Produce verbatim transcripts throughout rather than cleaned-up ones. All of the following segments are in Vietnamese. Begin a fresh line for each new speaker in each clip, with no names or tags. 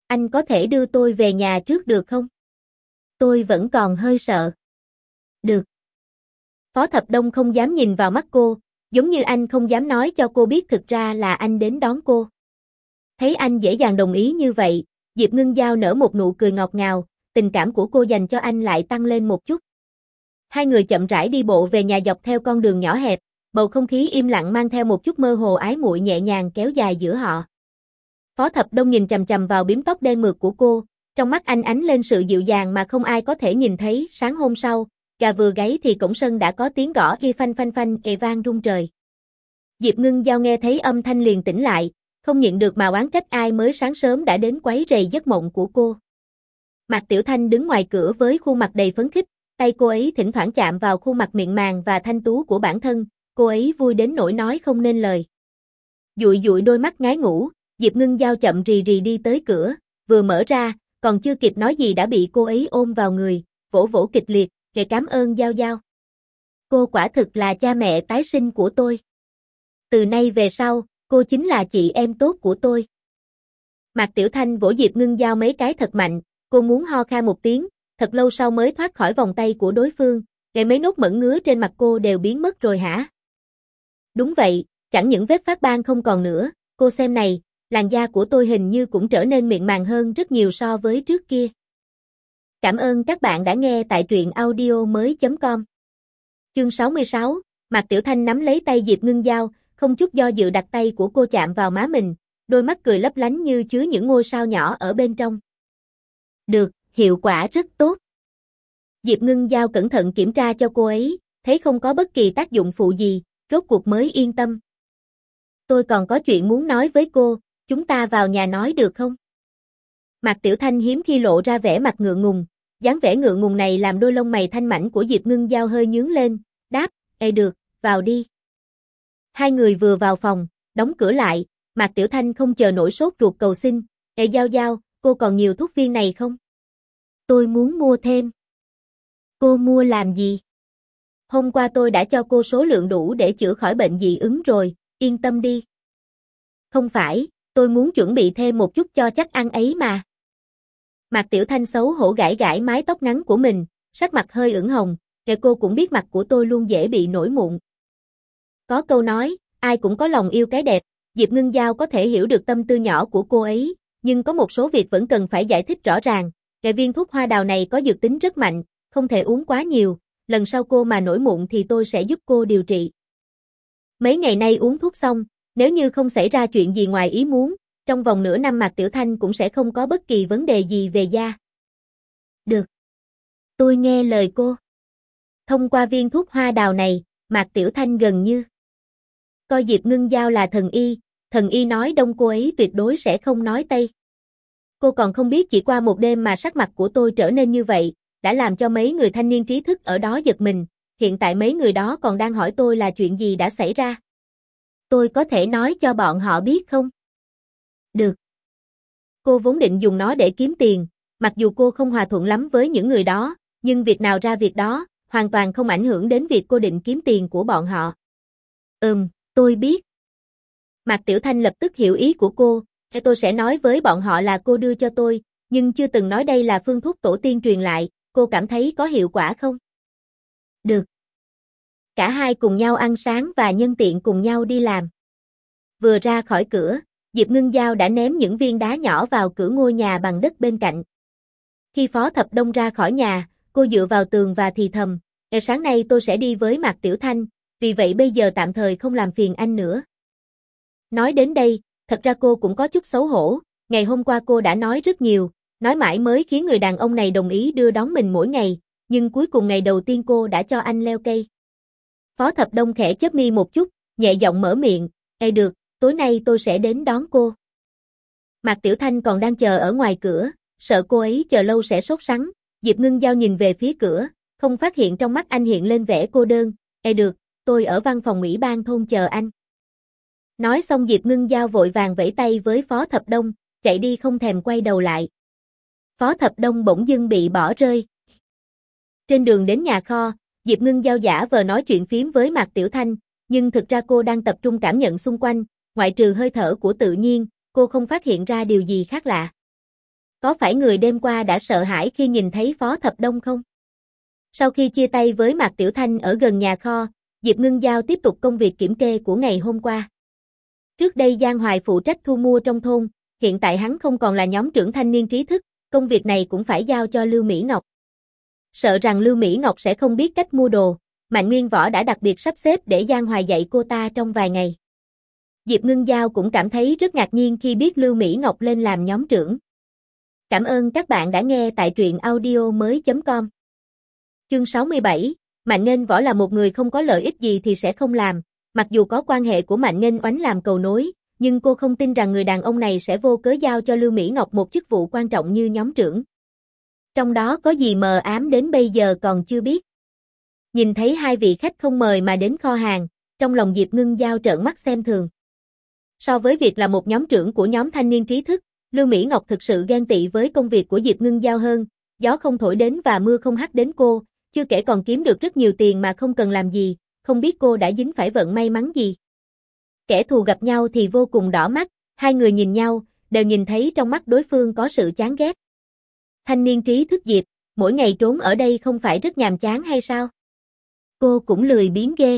anh có thể đưa tôi về nhà trước được không? Tôi vẫn còn hơi sợ. Được. Phó Thập Đông không dám nhìn vào mắt cô, giống như anh không dám nói cho cô biết thực ra là anh đến đón cô. Thấy anh dễ dàng đồng ý như vậy, Diệp Ngưng Giao nở một nụ cười ngọt ngào, tình cảm của cô dành cho anh lại tăng lên một chút. Hai người chậm rãi đi bộ về nhà dọc theo con đường nhỏ hẹp, bầu không khí im lặng mang theo một chút mơ hồ ái muội nhẹ nhàng kéo dài giữa họ. Phó Thập Đông nhìn chằm chằm vào bím tóc đen mượt của cô, trong mắt anh ánh lên sự dịu dàng mà không ai có thể nhìn thấy. Sáng hôm sau, gà vừa gáy thì cổng sân đã có tiếng gõ y phanh phanh phanh ề vang rung trời. Diệp Ngưng Giao nghe thấy âm thanh liền tỉnh lại, không nhịn được mà oán trách ai mới sáng sớm đã đến quấy rầy giấc mộng của cô. Mạc Tiểu Thanh đứng ngoài cửa với khuôn mặt đầy phấn khích, tay cô ấy thỉnh thoảng chạm vào khuôn mặt mịn màng và thanh tú của bản thân, cô ấy vui đến nỗi nói không nên lời. Dụi dụi đôi mắt ngái ngủ, Diệp Ngưng Giao chậm rì rì đi tới cửa, vừa mở ra, còn chưa kịp nói gì đã bị cô ấy ôm vào người, vỗ vỗ kịch liệt, kể cảm ơn Giao Giao. Cô quả thực là cha mẹ tái sinh của tôi. Từ nay về sau, cô chính là chị em tốt của tôi. Mạc Tiểu Thanh vỗ Diệp Ngưng Giao mấy cái thật mạnh, cô muốn ho khan một tiếng, thật lâu sau mới thoát khỏi vòng tay của đối phương, để mấy nốt mẩn ngứa trên mặt cô đều biến mất rồi hả? Đúng vậy, chẳng những vết phát ban không còn nữa, cô xem này, làn da của tôi hình như cũng trở nên mịn màng hơn rất nhiều so với trước kia. Cảm ơn các bạn đã nghe tại truyện audio mới chấm com. Chương sáu mươi sáu, Mạc Tiểu Thanh nắm lấy tay Diệp Ngưng Giao, không chút do dự đặt tay của cô chạm vào má mình, đôi mắt cười lấp lánh như chứa những ngôi sao nhỏ ở bên trong. Được, hiệu quả rất tốt. Diệp Ngưng Giao cẩn thận kiểm tra cho cô ấy, thấy không có bất kỳ tác dụng phụ gì, rốt cuộc mới yên tâm. Tôi còn có chuyện muốn nói với cô, chúng ta vào nhà nói được không? Mạc Tiểu Thanh hiếm khi lộ ra vẻ mặt ngượng ngùng, dáng vẻ ngượng ngùng này làm đôi lông mày thanh mảnh của Diệp Ngưng Giao hơi nhướng lên, đáp, ê được, vào đi. Hai người vừa vào phòng, đóng cửa lại, Mạc Tiểu Thanh không chờ nổi sốt ruột cầu xin, ê Giao Giao, cô còn nhiều thuốc viên này không? Tôi muốn mua thêm. Cô mua làm gì? Hôm qua tôi đã cho cô số lượng đủ để chữa khỏi bệnh dị ứng rồi, yên tâm đi. Không phải, tôi muốn chuẩn bị thêm một chút cho chắc ăn ấy mà. Mạc Tiểu Thanh xấu hổ gãi gãi mái tóc ngắn của mình, sắc mặt hơi ửng hồng, kể cô cũng biết mặt của tôi luôn dễ bị nổi mụn. Có câu nói, ai cũng có lòng yêu cái đẹp, Diệp Ngưng Giao có thể hiểu được tâm tư nhỏ của cô ấy, nhưng có một số việc vẫn cần phải giải thích rõ ràng. Cái viên thuốc hoa đào này có dược tính rất mạnh, không thể uống quá nhiều, lần sau cô mà nổi mụn thì tôi sẽ giúp cô điều trị. Mấy ngày nay uống thuốc xong, nếu như không xảy ra chuyện gì ngoài ý muốn, trong vòng nửa năm Mạc Tiểu Thanh cũng sẽ không có bất kỳ vấn đề gì về da. Được. Tôi nghe lời cô. Thông qua viên thuốc hoa đào này, Mạc Tiểu Thanh gần như coi Diệp Ngưng Giao là thần y, thần y nói đông cô ấy tuyệt đối sẽ không nói tây. Cô còn không biết chỉ qua một đêm mà sắc mặt của tôi trở nên như vậy, đã làm cho mấy người thanh niên trí thức ở đó giật mình, hiện tại mấy người đó còn đang hỏi tôi là chuyện gì đã xảy ra. Tôi có thể nói cho bọn họ biết không? Được. Cô vốn định dùng nó để kiếm tiền, mặc dù cô không hòa thuận lắm với những người đó, nhưng việc nào ra việc đó, hoàn toàn không ảnh hưởng đến việc cô định kiếm tiền của bọn họ. Ừm, tôi biết. Mạc Tiểu Thanh lập tức hiểu ý của cô, thế tôi sẽ nói với bọn họ là cô đưa cho tôi, nhưng chưa từng nói đây là phương thuốc tổ tiên truyền lại, cô cảm thấy có hiệu quả không? Được. Cả hai cùng nhau ăn sáng và nhân tiện cùng nhau đi làm. Vừa ra khỏi cửa, Diệp Ngưng Giao đã ném những viên đá nhỏ vào cửa ngôi nhà bằng đất bên cạnh. Khi Phó Thập Đông ra khỏi nhà, cô dựa vào tường và thì thầm, ngày sáng nay tôi sẽ đi với Mạc Tiểu Thanh, vì vậy bây giờ tạm thời không làm phiền anh nữa. Nói đến đây, thật ra cô cũng có chút xấu hổ, ngày hôm qua cô đã nói rất nhiều, nói mãi mới khiến người đàn ông này đồng ý đưa đón mình mỗi ngày, nhưng cuối cùng ngày đầu tiên cô đã cho anh leo cây. Phó Thập Đông khẽ chớp mi một chút, nhẹ giọng mở miệng, ê được, tối nay tôi sẽ đến đón cô. Mạc Tiểu Thanh còn đang chờ ở ngoài cửa, sợ cô ấy chờ lâu sẽ sốt sắng, Diệp Ngưng Giao nhìn về phía cửa, không phát hiện trong mắt anh hiện lên vẻ cô đơn, ê được, tôi ở văn phòng ủy ban thôn chờ anh. Nói xong Diệp Ngưng Giao vội vàng vẫy tay với Phó Thập Đông, chạy đi không thèm quay đầu lại. Phó Thập Đông bỗng dưng bị bỏ rơi. Trên đường đến nhà kho, Diệp Ngưng Giao giả vờ nói chuyện phiếm với Mạc Tiểu Thanh, nhưng thực ra cô đang tập trung cảm nhận xung quanh, ngoại trừ hơi thở của tự nhiên, cô không phát hiện ra điều gì khác lạ. có phải người đêm qua đã sợ hãi khi nhìn thấy Phó Thập Đông không? Sau khi chia tay với Mạc Tiểu Thanh ở gần nhà kho, Diệp Ngưng Giao tiếp tục công việc kiểm kê của ngày hôm qua. Trước đây Giang Hoài phụ trách thu mua trong thôn, hiện tại hắn không còn là nhóm trưởng thanh niên trí thức, công việc này cũng phải giao cho Lưu Mỹ Ngọc. Sợ rằng Lưu Mỹ Ngọc sẽ không biết cách mua đồ, Mạnh Nguyên Võ đã đặc biệt sắp xếp để Giang Hoài dạy cô ta trong vài ngày. Diệp Ngưng Giao cũng cảm thấy rất ngạc nhiên khi biết Lưu Mỹ Ngọc lên làm nhóm trưởng. Cảm ơn các bạn đã nghe tại truyện audio mới chấm com. Chương sáu mươi bảy, Mạnh Nghênh Võ là một người không có lợi ích gì thì sẽ không làm, mặc dù có quan hệ của Mạnh Nghênh Oánh làm cầu nối, nhưng cô không tin rằng người đàn ông này sẽ vô cớ giao cho Lưu Mỹ Ngọc một chức vụ quan trọng như nhóm trưởng. Trong đó có gì mờ ám đến bây giờ còn chưa biết. Nhìn thấy hai vị khách không mời mà đến kho hàng, trong lòng Diệp Ngưng Giao trợn mắt xem thường. So với việc là một nhóm trưởng của nhóm thanh niên trí thức, Lưu Mỹ Ngọc thực sự ghen tị với công việc của Diệp Ngưng Giao hơn, gió không thổi đến và mưa không hắt đến cô, chưa kể còn kiếm được rất nhiều tiền mà không cần làm gì, không biết cô đã dính phải vận may mắn gì. Kẻ thù gặp nhau thì vô cùng đỏ mắt, hai người nhìn nhau, đều nhìn thấy trong mắt đối phương có sự chán ghét. Thanh niên trí thức Diệp, mỗi ngày trốn ở đây không phải rất nhàm chán hay sao? Cô cũng lười biếng ghê.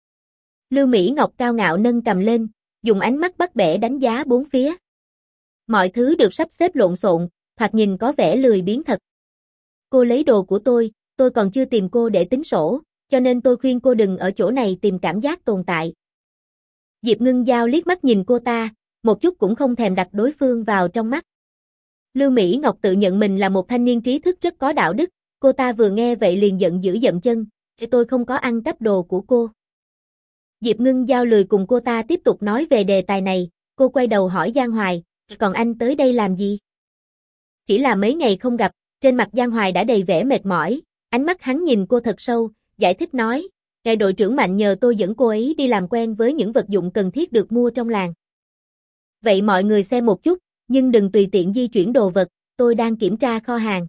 Lưu Mỹ Ngọc cao ngạo nâng cầm lên, dùng ánh mắt bắt bẻ đánh giá bốn phía. Mọi thứ được sắp xếp lộn xộn, thoạt nhìn có vẻ lười biếng thật. Cô lấy đồ của tôi, tôi còn chưa tìm cô để tính sổ, cho nên tôi khuyên cô đừng ở chỗ này tìm cảm giác tồn tại. Diệp Ngưng Giao liếc mắt nhìn cô ta, một chút cũng không thèm đặt đối phương vào trong mắt. Lưu Mỹ Ngọc tự nhận mình là một thanh niên trí thức rất có đạo đức, cô ta vừa nghe vậy liền giận dữ dậm chân, tôi không có ăn cắp đồ của cô. Diệp Ngưng Giao lười cùng cô ta tiếp tục nói về đề tài này, cô quay đầu hỏi Giang Hoài, còn anh tới đây làm gì? Chỉ là mấy ngày không gặp, trên mặt Giang Hoài đã đầy vẻ mệt mỏi, ánh mắt hắn nhìn cô thật sâu, giải thích nói, ngài đội trưởng Mạnh nhờ tôi dẫn cô ấy đi làm quen với những vật dụng cần thiết được mua trong làng. Vậy mọi người xem một chút, nhưng đừng tùy tiện di chuyển đồ vật, tôi đang kiểm tra kho hàng.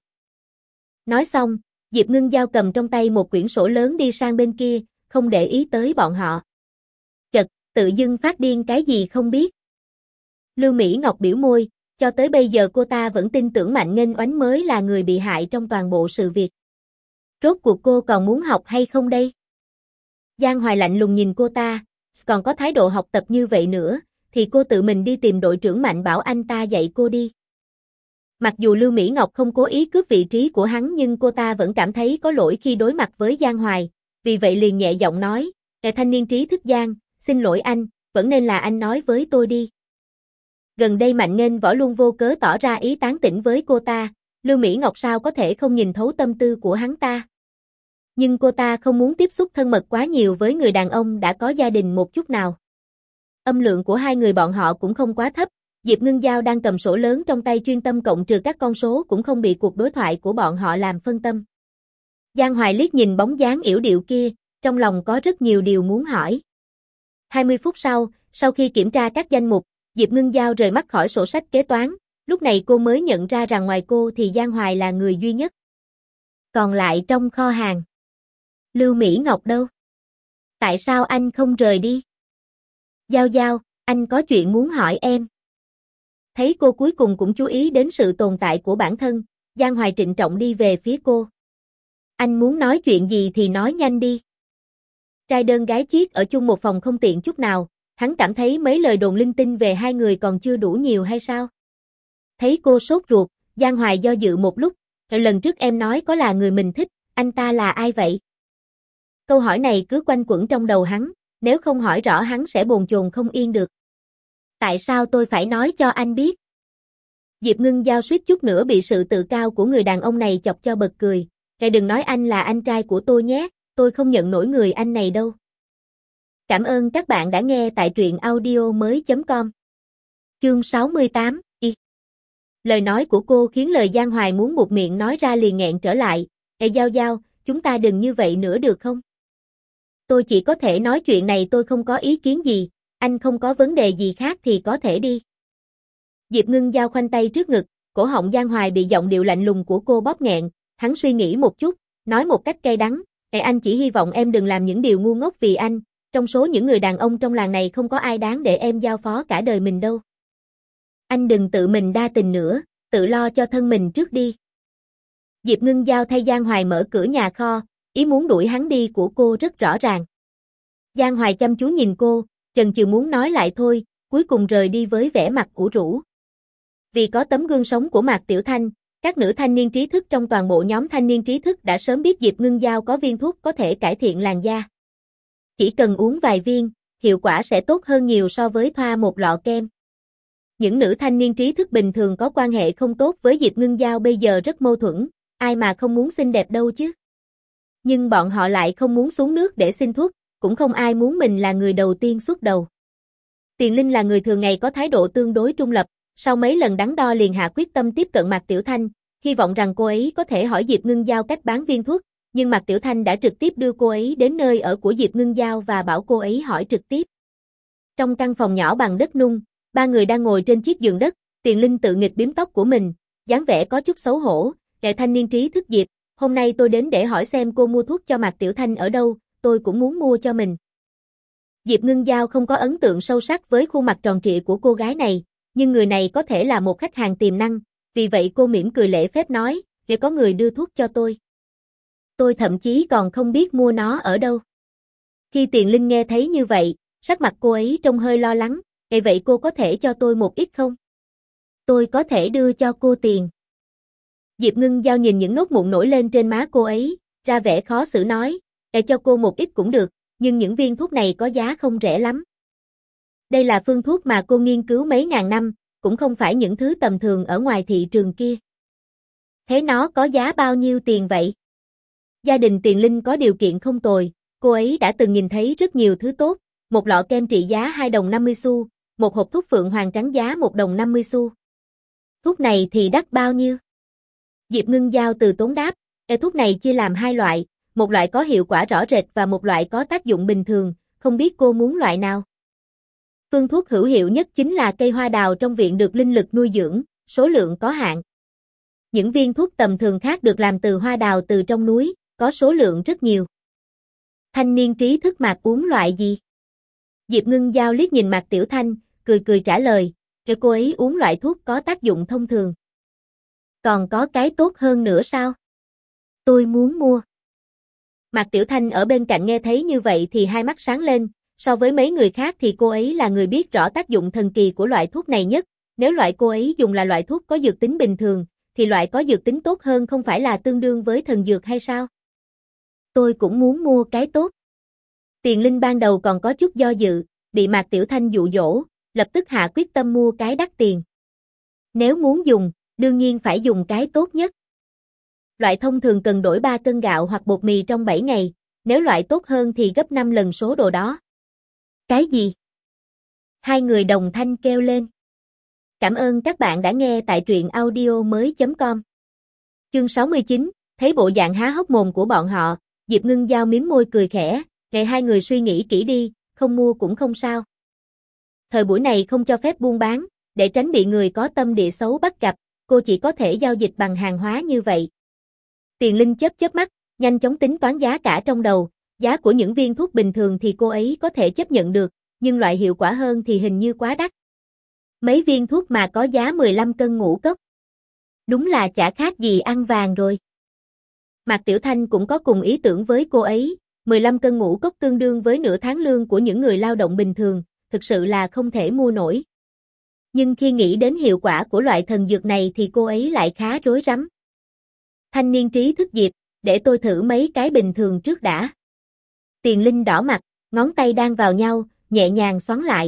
Nói xong, Diệp Ngưng Giao cầm trong tay một quyển sổ lớn đi sang bên kia, không để ý tới bọn họ. Chật, tự dưng phát điên cái gì không biết. Lưu Mỹ Ngọc biểu môi, cho tới bây giờ cô ta vẫn tin tưởng Mạnh Nghênh Oánh mới là người bị hại trong toàn bộ sự việc. Rốt cuộc cô còn muốn học hay không đây? Giang Hoài lạnh lùng nhìn cô ta, còn có thái độ học tập như vậy nữa, thì cô tự mình đi tìm đội trưởng Mạnh bảo anh ta dạy cô đi. Mặc dù Lưu Mỹ Ngọc không cố ý cướp vị trí của hắn nhưng cô ta vẫn cảm thấy có lỗi khi đối mặt với Giang Hoài, vì vậy liền nhẹ giọng nói, "Ngài thanh niên trí thức Giang, xin lỗi anh, vẫn nên là anh nói với tôi đi." Gần đây Mạnh Nghênh Võ luôn vô cớ tỏ ra ý tán tỉnh với cô ta, Lưu Mỹ Ngọc sao có thể không nhìn thấu tâm tư của hắn ta. Nhưng cô ta không muốn tiếp xúc thân mật quá nhiều với người đàn ông đã có gia đình một chút nào. Âm lượng của hai người bọn họ cũng không quá thấp, Diệp Ngưng Giao đang cầm sổ lớn trong tay chuyên tâm cộng trừ các con số cũng không bị cuộc đối thoại của bọn họ làm phân tâm. Giang Hoài liếc nhìn bóng dáng yểu điệu kia, trong lòng có rất nhiều điều muốn hỏi. hai mươi phút sau, sau khi kiểm tra các danh mục, Diệp Ngưng Giao rời mắt khỏi sổ sách kế toán, lúc này cô mới nhận ra rằng ngoài cô thì Giang Hoài là người duy nhất. Còn lại trong kho hàng. Lưu Mỹ Ngọc đâu? Tại sao anh không rời đi? Giao Giao, anh có chuyện muốn hỏi em. Thấy cô cuối cùng cũng chú ý đến sự tồn tại của bản thân, Giang Hoài trịnh trọng đi về phía cô. Anh muốn nói chuyện gì thì nói nhanh đi. Trai đơn gái chiếc ở chung một phòng không tiện chút nào, hắn cảm thấy mấy lời đồn linh tinh về hai người còn chưa đủ nhiều hay sao? Thấy cô sốt ruột, Giang Hoài do dự một lúc, lần trước em nói có là người mình thích, anh ta là ai vậy? Câu hỏi này cứ quanh quẩn trong đầu hắn, nếu không hỏi rõ hắn sẽ bồn chồn không yên được. Tại sao tôi phải nói cho anh biết? Diệp Ngưng Giao suýt chút nữa bị sự tự cao của người đàn ông này chọc cho bật cười. Ngài đừng nói anh là anh trai của tôi nhé, tôi không nhận nổi người anh này đâu. Cảm ơn các bạn đã nghe tại truyện audio mới chấm com. Chương sáu mươi tám, y. Lời nói của cô khiến lời Giang Hoài muốn buột miệng nói ra liền nghẹn trở lại. Ê Giao Giao, chúng ta đừng như vậy nữa được không? Tôi chỉ có thể nói chuyện này tôi không có ý kiến gì, anh không có vấn đề gì khác thì có thể đi. Diệp Ngưng Giao khoanh tay trước ngực, cổ họng Giang Hoài bị giọng điệu lạnh lùng của cô bóp nghẹn, hắn suy nghĩ một chút, nói một cách cay đắng, "Ê anh chỉ hy vọng em đừng làm những điều ngu ngốc vì anh, trong số những người đàn ông trong làng này không có ai đáng để em giao phó cả đời mình đâu. Anh đừng tự mình đa tình nữa, tự lo cho thân mình trước đi. Diệp Ngưng Giao thay Giang Hoài mở cửa nhà kho, ý muốn đuổi hắn đi của cô rất rõ ràng. Giang Hoài chăm chú nhìn cô, chần chừ muốn nói lại thôi, cuối cùng rời đi với vẻ mặt ủ rũ. Vì có tấm gương sống của Mạc Tiểu Thanh, các nữ thanh niên trí thức trong toàn bộ nhóm thanh niên trí thức đã sớm biết Diệp Ngưng Giao có viên thuốc có thể cải thiện làn da. Chỉ cần uống vài viên, hiệu quả sẽ tốt hơn nhiều so với thoa một lọ kem. Những nữ thanh niên trí thức bình thường có quan hệ không tốt với Diệp Ngưng Giao bây giờ rất mâu thuẫn, ai mà không muốn xinh đẹp đâu chứ. Nhưng bọn họ lại không muốn xuống nước để xin thuốc, cũng không ai muốn mình là người đầu tiên xuất đầu. Tiền Linh là người thường ngày có thái độ tương đối trung lập, sau mấy lần đắn đo liền hạ quyết tâm tiếp cận Mạc Tiểu Thanh, hy vọng rằng cô ấy có thể hỏi Diệp Ngưng Giao cách bán viên thuốc, nhưng Mạc Tiểu Thanh đã trực tiếp đưa cô ấy đến nơi ở của Diệp Ngưng Giao và bảo cô ấy hỏi trực tiếp. Trong căn phòng nhỏ bằng đất nung, ba người đang ngồi trên chiếc giường đất, Tiền Linh tự nghịch bím tóc của mình, dáng vẻ có chút xấu hổ, "Đệ thanh niên trí thức Diệp, hôm nay tôi đến để hỏi xem cô mua thuốc cho Mạc Tiểu Thanh ở đâu, tôi cũng muốn mua cho mình." Diệp Ngưng Giao không có ấn tượng sâu sắc với khuôn mặt tròn trịa của cô gái này, nhưng người này có thể là một khách hàng tiềm năng, vì vậy cô mỉm cười lễ phép nói, "Để có người đưa thuốc cho tôi. Tôi thậm chí còn không biết mua nó ở đâu." Khi Tiền Linh nghe thấy như vậy, sắc mặt cô ấy trông hơi lo lắng, "Vậy vậy cô có thể cho tôi một ít không? Tôi có thể đưa cho cô tiền." Diệp Ngưng Giao nhìn những nốt mụn nổi lên trên má cô ấy, ra vẻ khó xử nói, "Để cho cô một ít cũng được, nhưng những viên thuốc này có giá không rẻ lắm. Đây là phương thuốc mà cô nghiên cứu mấy ngàn năm, cũng không phải những thứ tầm thường ở ngoài thị trường kia." "Thế nó có giá bao nhiêu tiền vậy?" Gia đình Tiền Linh có điều kiện không tồi, cô ấy đã từng nhìn thấy rất nhiều thứ tốt, một lọ kem trị giá hai đồng năm mươi xu, một hộp thuốc Phượng Hoàng trắng giá một đồng năm mươi xu. "Thuốc này thì đắt bao nhiêu?" Diệp Ngưng Giao từ tốn đáp, "Ê, thuốc này chia làm hai loại, một loại có hiệu quả rõ rệt và một loại có tác dụng bình thường, không biết cô muốn loại nào?" Phương thuốc hữu hiệu nhất chính là cây hoa đào trong viện được linh lực nuôi dưỡng, số lượng có hạn. Những viên thuốc tầm thường khác được làm từ hoa đào từ trong núi, có số lượng rất nhiều. Thanh niên trí thức Mạc uống loại gì? Diệp Ngưng Giao liếc nhìn Mạc Tiểu Thanh, cười cười trả lời, "Kêu cô ấy uống loại thuốc có tác dụng thông thường." "Còn có cái tốt hơn nữa sao? Tôi muốn mua." Mạc Tiểu Thanh ở bên cạnh nghe thấy như vậy thì hai mắt sáng lên, so với mấy người khác thì cô ấy là người biết rõ tác dụng thần kỳ của loại thuốc này nhất, nếu loại cô ấy dùng là loại thuốc có dược tính bình thường, thì loại có dược tính tốt hơn không phải là tương đương với thần dược hay sao? "Tôi cũng muốn mua cái tốt." Tiền Linh ban đầu còn có chút do dự, bị Mạc Tiểu Thanh dụ dỗ, lập tức hạ quyết tâm mua cái đắt tiền. Nếu muốn dùng, đương nhiên phải dùng cái tốt nhất. Loại thông thường cần đổi ba cân gạo hoặc bột mì trong bảy ngày, nếu loại tốt hơn thì gấp năm lần số đồ đó. "Cái gì?" Hai người đồng thanh kêu lên. Cảm ơn các bạn đã nghe tại truyện audio mới chấm com. Chương sáu mươi chín, thấy bộ dạng há hốc mồm của bọn họ, Diệp Ngưng Giao mím môi cười khẽ, "Để hai người suy nghĩ kỹ đi, không mua cũng không sao. Thời buổi này không cho phép buôn bán, để tránh bị người có tâm địa xấu bắt gặp, cô chỉ có thể giao dịch bằng hàng hóa như vậy." Tiền Linh chớp chớp mắt, nhanh chóng tính toán giá cả trong đầu, giá của những viên thuốc bình thường thì cô ấy có thể chấp nhận được, nhưng loại hiệu quả hơn thì hình như quá đắt. Mấy viên thuốc mà có giá mười lăm cân ngũ cốc. Đúng là chả khác gì ăn vàng rồi. Mạc Tiểu Thanh cũng có cùng ý tưởng với cô ấy, mười lăm cân ngũ cốc tương đương với nửa tháng lương của những người lao động bình thường, thực sự là không thể mua nổi. Nhưng khi nghĩ đến hiệu quả của loại thần dược này thì cô ấy lại khá rối rắm. "Thanh niên trí thức Diệp, để tôi thử mấy cái bình thường trước đã." Tiền Linh đỏ mặt, ngón tay đang vào nhau, nhẹ nhàng xoắn lại.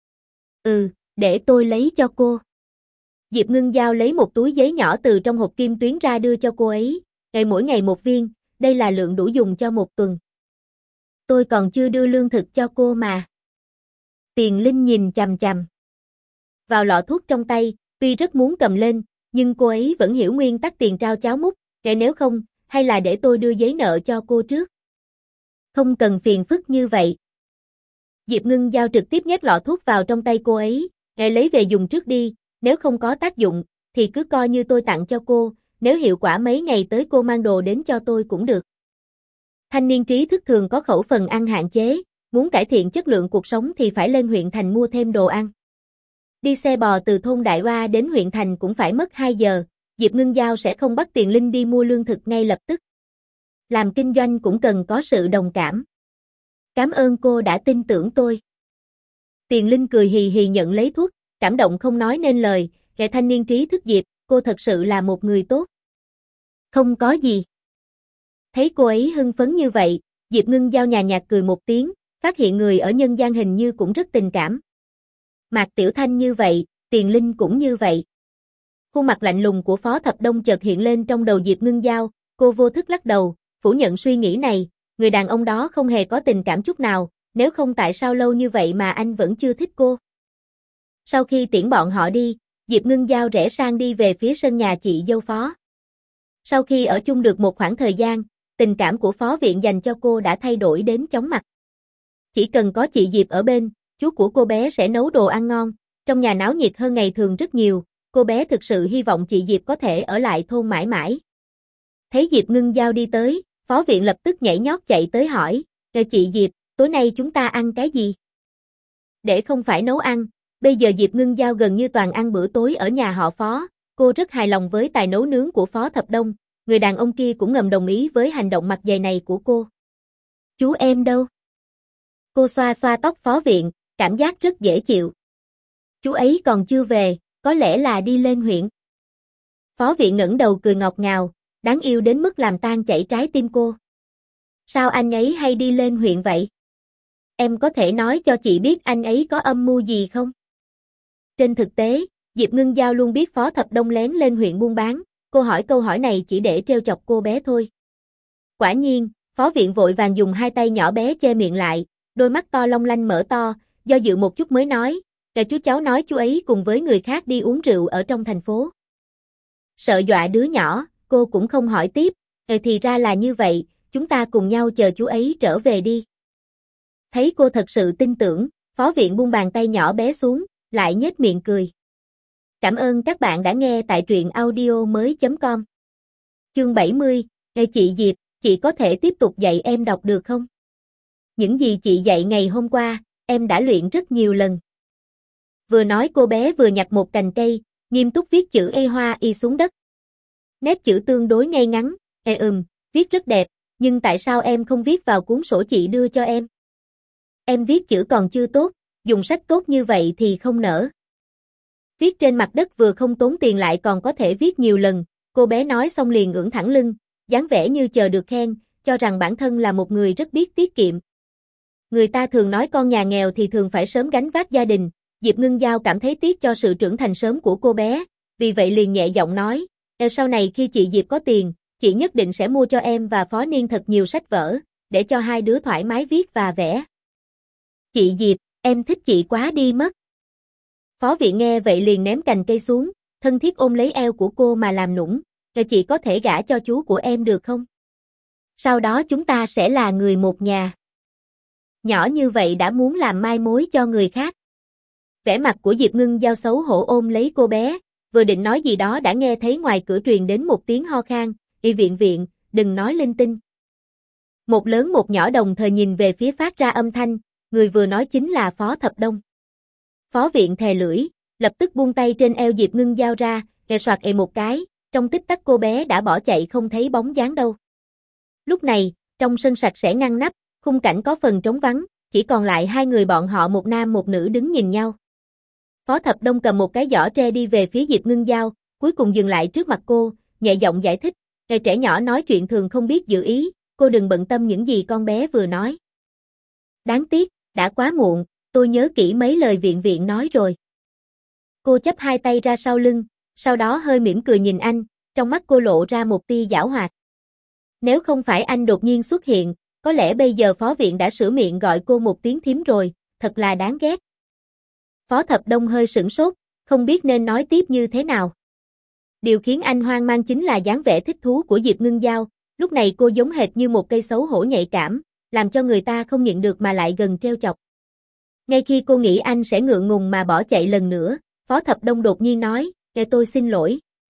"Ừ, để tôi lấy cho cô." Diệp Ngưng Giao lấy một túi giấy nhỏ từ trong hộp kim tuyến ra đưa cho cô ấy, "Ngày mỗi ngày một viên, đây là lượng đủ dùng cho một tuần." "Tôi còn chưa đưa lương thực cho cô mà." Tiền Linh nhìn chằm chằm vào lọ thuốc trong tay, tuy rất muốn cầm lên, nhưng cô ấy vẫn hiểu nguyên tắc tiền trao cháo múc, "Kể nếu không, hay là để tôi đưa giấy nợ cho cô trước." "Không cần phiền phức như vậy." Diệp Ngưng Giao trực tiếp nhét lọ thuốc vào trong tay cô ấy, "Ngài lấy về dùng trước đi, nếu không có tác dụng, thì cứ coi như tôi tặng cho cô, nếu hiệu quả mấy ngày tới cô mang đồ đến cho tôi cũng được." Thanh niên trí thức thường có khẩu phần ăn hạn chế, muốn cải thiện chất lượng cuộc sống thì phải lên huyện thành mua thêm đồ ăn. Đi xe bò từ thôn Đại Oa đến huyện thành cũng phải mất hai giờ, Diệp Ngưng Giao sẽ không bắt Tiền Linh đi mua lương thực ngay lập tức. Làm kinh doanh cũng cần có sự đồng cảm. Cảm ơn cô đã tin tưởng tôi. Tiền Linh cười hì hì nhận lấy thuốc, cảm động không nói nên lời, kẻ thanh niên trí thức Diệp, cô thật sự là một người tốt. Không có gì. Thấy cô ấy hưng phấn như vậy, Diệp Ngưng Giao nhàn nhạt cười một tiếng, phát hiện người ở nhân gian hình như cũng rất tình cảm. Mạc Tiểu Thanh như vậy, Tiền Linh cũng như vậy. Khuôn mặt lạnh lùng của Phó Thập Đông chợt hiện lên trong đầu Diệp Ngưng Giao, cô vô thức lắc đầu, phủ nhận suy nghĩ này, người đàn ông đó không hề có tình cảm chút nào, nếu không tại sao lâu như vậy mà anh vẫn chưa thích cô. Sau khi tiễn bọn họ đi, Diệp Ngưng Giao rẽ sang đi về phía sân nhà chị dâu Phó. Sau khi ở chung được một khoảng thời gian, tình cảm của Phó Viện dành cho cô đã thay đổi đến chóng mặt. Chỉ cần có chị Diệp ở bên, chú của cô bé sẽ nấu đồ ăn ngon, trong nhà náo nhiệt hơn ngày thường rất nhiều, cô bé thực sự hy vọng chị Diệp có thể ở lại thôn mãi mãi. Thấy Diệp Ngưng Giao đi tới, Phó Viện lập tức nhảy nhót chạy tới hỏi, "Ê chị Diệp, tối nay chúng ta ăn cái gì?" Để không phải nấu ăn, bây giờ Diệp Ngưng Giao gần như toàn ăn bữa tối ở nhà họ Phó, cô rất hài lòng với tài nấu nướng của Phó Thập Đông, người đàn ông kia cũng ngầm đồng ý với hành động mặt dày này của cô. "Chú em đâu?" Cô xoa xoa tóc Phó Viện, cảm giác rất dễ chịu. "Chú ấy còn chưa về, có lẽ là đi lên huyện." Phó Viện ngẩng đầu cười ngọt ngào, đáng yêu đến mức làm tan chảy trái tim cô. "Sao anh ấy hay đi lên huyện vậy? Em có thể nói cho chị biết anh ấy có âm mưu gì không?" Trên thực tế, Diệp Ngưng Giao luôn biết Phó Thập Đông lén lên huyện buôn bán, cô hỏi câu hỏi này chỉ để trêu chọc cô bé thôi. Quả nhiên, Phó Viện vội vàng dùng hai tay nhỏ bé che miệng lại, đôi mắt to long lanh mở to, do dự một chút mới nói, "Kể chú cháu nói chú ấy cùng với người khác đi uống rượu ở trong thành phố." Sợ dọa đứa nhỏ, cô cũng không hỏi tiếp, "Ờ thì ra là như vậy, chúng ta cùng nhau chờ chú ấy trở về đi." Thấy cô thật sự tin tưởng, Phó Viện buông bàn tay nhỏ bé xuống, lại nhếch miệng cười. Cảm ơn các bạn đã nghe tại truyện audio mới chấm com. Chương bảy mươi, Ê chị Diệp, chị có thể tiếp tục dạy em đọc được không? Những gì chị dạy ngày hôm qua, em đã luyện rất nhiều lần. Vừa nói cô bé vừa nhặt một cành cây, nghiêm túc viết chữ E Hoa Y xuống đất. Nét chữ tương đối ngay ngắn, e ừm, viết rất đẹp, nhưng tại sao em không viết vào cuốn sổ chị đưa cho em? Em viết chữ còn chưa tốt, dùng sách tốt như vậy thì không nỡ. Viết trên mặt đất vừa không tốn tiền lại còn có thể viết nhiều lần, cô bé nói xong liền ưỡn thẳng lưng, dáng vẻ như chờ được khen, cho rằng bản thân là một người rất biết tiết kiệm. Người ta thường nói con nhà nghèo thì thường phải sớm gánh vác gia đình, Diệp Ngưng Giao cảm thấy tiếc cho sự trưởng thành sớm của cô bé, vì vậy liền nhẹ giọng nói, "E sau này khi chị Diệp có tiền, chị nhất định sẽ mua cho em và Phó Niên thật nhiều sách vở, để cho hai đứa thoải mái viết và vẽ." "Chị Diệp, em thích chị quá đi mất." Phó Viện nghe vậy liền ném cành cây xuống, thân thiết ôm lấy eo của cô mà làm nũng, "Chị chị có thể gả cho chú của em được không? Sau đó chúng ta sẽ là người một nhà." Nhỏ như vậy đã muốn làm mai mối cho người khác. Vẻ mặt của Diệp Ngưng Giao xấu hổ ôm lấy cô bé, vừa định nói gì đó đã nghe thấy ngoài cửa truyền đến một tiếng ho khan, "Y Viện Viện, đừng nói linh tinh." Một lớn một nhỏ đồng thời nhìn về phía phát ra âm thanh, người vừa nói chính là Phó Thập Đông. Phó Viện thè lưỡi, lập tức buông tay trên eo Diệp Ngưng Giao ra, kè soạt ề một cái, trong tích tắc cô bé đã bỏ chạy không thấy bóng dáng đâu. Lúc này, trong sân sạch sẽ ngăn nắp, khung cảnh có phần trống vắng, chỉ còn lại hai người bọn họ một nam một nữ đứng nhìn nhau. Phó Thập Đông cầm một cái giỏ tre đi về phía Diệp Ngưng Giao, cuối cùng dừng lại trước mặt cô, nhẹ giọng giải thích, "Người trẻ nhỏ nói chuyện thường không biết giữ ý, cô đừng bận tâm những gì con bé vừa nói." "Đáng tiếc, đã quá muộn, tôi nhớ kỹ mấy lời Viện Viện nói rồi." Cô chắp hai tay ra sau lưng, sau đó hơi mỉm cười nhìn anh, trong mắt cô lộ ra một tia giảo hoạt. Nếu không phải anh đột nhiên xuất hiện, có lẽ bây giờ Phó Viện đã sửa miệng gọi cô một tiếng thím rồi, thật là đáng ghét. Phó Thập Đông hơi sửng sốt, không biết nên nói tiếp như thế nào. Điều khiến anh hoang mang chính là dáng vẻ thích thú của Diệp Ngưng Giao, lúc này cô giống hệt như một cây xấu hổ nhạy cảm, làm cho người ta không nhịn được mà lại gần trêu chọc. Ngay khi cô nghĩ anh sẽ ngượng ngùng mà bỏ chạy lần nữa, Phó Thập Đông đột nhiên nói, "Kệ tôi xin lỗi."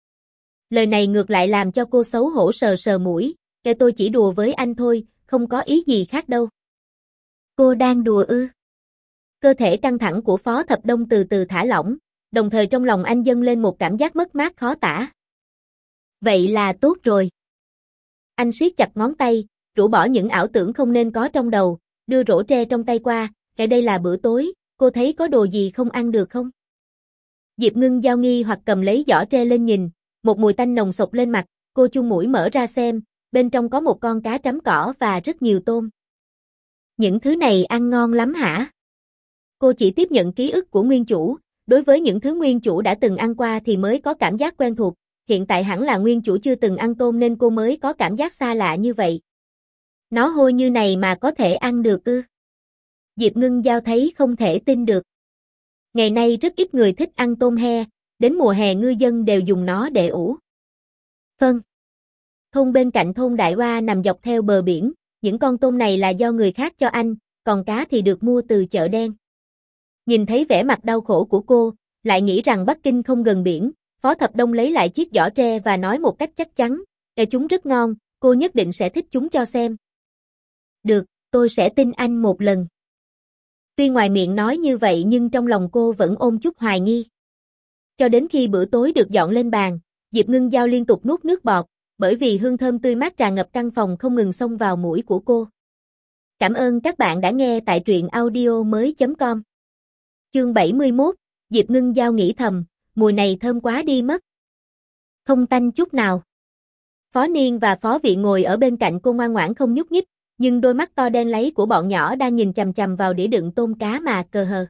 Lời này ngược lại làm cho cô xấu hổ sờ sờ mũi, "Kệ tôi chỉ đùa với anh thôi, không có ý gì khác đâu." Cô đang đùa ư? Cơ thể căng thẳng của Phó Thập Đông từ từ thả lỏng, đồng thời trong lòng anh dâng lên một cảm giác mất mát khó tả. Vậy là tốt rồi. Anh siết chặt ngón tay, rũ bỏ những ảo tưởng không nên có trong đầu, đưa rổ tre trong tay qua, cái đây là bữa tối, cô thấy có đồ gì không ăn được không? Diệp Ngưng Giao nghi hoặc cầm lấy giỏ tre lên nhìn, một mùi tanh nồng sộc lên mặt, cô chung mũi mở ra xem, bên trong có một con cá trắm cỏ và rất nhiều tôm. Những thứ này ăn ngon lắm hả? Cô chỉ tiếp nhận ký ức của nguyên chủ, đối với những thứ nguyên chủ đã từng ăn qua thì mới có cảm giác quen thuộc, hiện tại hẳn là nguyên chủ chưa từng ăn tôm nên cô mới có cảm giác xa lạ như vậy. Nó hôi như này mà có thể ăn được ư? Diệp Ngưng Giao thấy không thể tin được. Ngày nay rất ít người thích ăn tôm he, đến mùa hè ngư dân đều dùng nó để ủ. Phân. Thôn bên cạnh thôn Đại Hoa nằm dọc theo bờ biển, những con tôm này là do người khác cho anh, còn cá thì được mua từ chợ đen. Nhìn thấy vẻ mặt đau khổ của cô, lại nghĩ rằng Bắc Kinh không gần biển, Phó Thập Đông lấy lại chiếc giỏ tre và nói một cách chắc chắn, "Ê, chúng rất ngon, cô nhất định sẽ thích chúng cho xem." "Được, tôi sẽ tin anh một lần." Tuy ngoài miệng nói như vậy nhưng trong lòng cô vẫn ôm chút hoài nghi. Cho đến khi bữa tối được dọn lên bàn, Diệp Ngưng Giao liên tục nuốt nước bọt, bởi vì hương thơm tươi mát tràn ngập căn phòng không ngừng xông vào mũi của cô. Cảm ơn các bạn đã nghe tại truyện audio mới chấm com. Chương bảy mươi mốt, Diệp Ngưng Giao nghĩ thầm, mùi này thơm quá đi mất. Không tanh chút nào. Phó Niên và Phó Viện ngồi ở bên cạnh cô ngoan ngoãn không nhúc nhích, nhưng đôi mắt to đen láy của bọn nhỏ đang nhìn chằm chằm vào đĩa đựng tôm cá mà cờ hờ.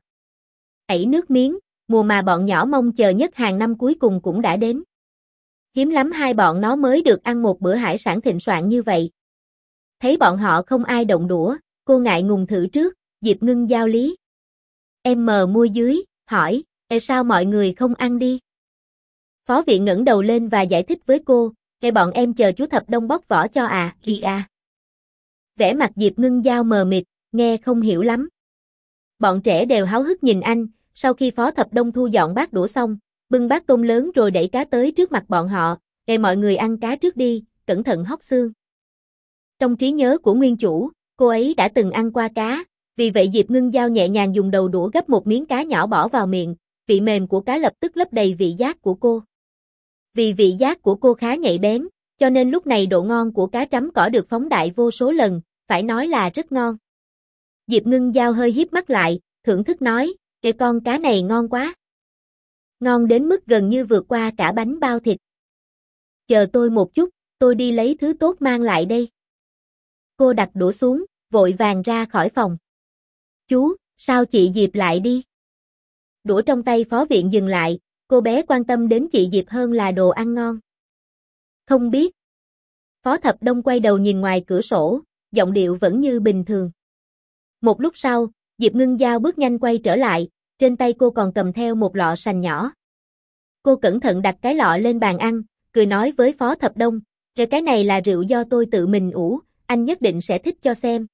Ẩy nước miếng, mùa mà bọn nhỏ mong chờ nhất hàng năm cuối cùng cũng đã đến. Hiếm lắm hai bọn nó mới được ăn một bữa hải sản thịnh soạn như vậy. Thấy bọn họ không ai động đũa, cô ngại ngùng thử trước, Diệp Ngưng Giao lý. Em mờ môi dưới, hỏi, "Ê sao mọi người không ăn đi?" Phó Viện ngẩng đầu lên và giải thích với cô, "Ê bọn em chờ chú Thập Đông bóc vỏ cho à, kì à." Vẻ mặt Diệp Ngưng Giao mờ mịt, nghe không hiểu lắm. Bọn trẻ đều háo hức nhìn anh, sau khi Phó Thập Đông thu dọn bát đũa xong, bưng bát tôm lớn rồi đẩy cá tới trước mặt bọn họ, "Ê mọi người ăn cá trước đi, cẩn thận hóc xương." Trong trí nhớ của nguyên chủ, cô ấy đã từng ăn qua cá, vì vậy Diệp Ngưng Giao nhẹ nhàng dùng đầu đũa gấp một miếng cá nhỏ bỏ vào miệng, vị mềm của cá lập tức lấp đầy vị giác của cô. Vì vị giác của cô khá nhạy bén, cho nên lúc này độ ngon của cá trắm cỏ được phóng đại vô số lần, phải nói là rất ngon. Diệp Ngưng Giao hơi híp mắt lại, thưởng thức nói, "Ê con cá này ngon quá. Ngon đến mức gần như vượt qua cả bánh bao thịt. Chờ tôi một chút, tôi đi lấy thứ tốt mang lại đây." Cô đặt đũa xuống, vội vàng ra khỏi phòng. "Chú, sao chị Diệp lại đi?" Đũa trong tay Phó Viện dừng lại, cô bé quan tâm đến chị Diệp hơn là đồ ăn ngon. "Không biết." Phó Thập Đông quay đầu nhìn ngoài cửa sổ, giọng điệu vẫn như bình thường. Một lúc sau, Diệp Ngưng Giao bước nhanh quay trở lại, trên tay cô còn cầm theo một lọ sành nhỏ. Cô cẩn thận đặt cái lọ lên bàn ăn, cười nói với Phó Thập Đông, "Cái cái này là rượu do tôi tự mình ủ, anh nhất định sẽ thích cho xem."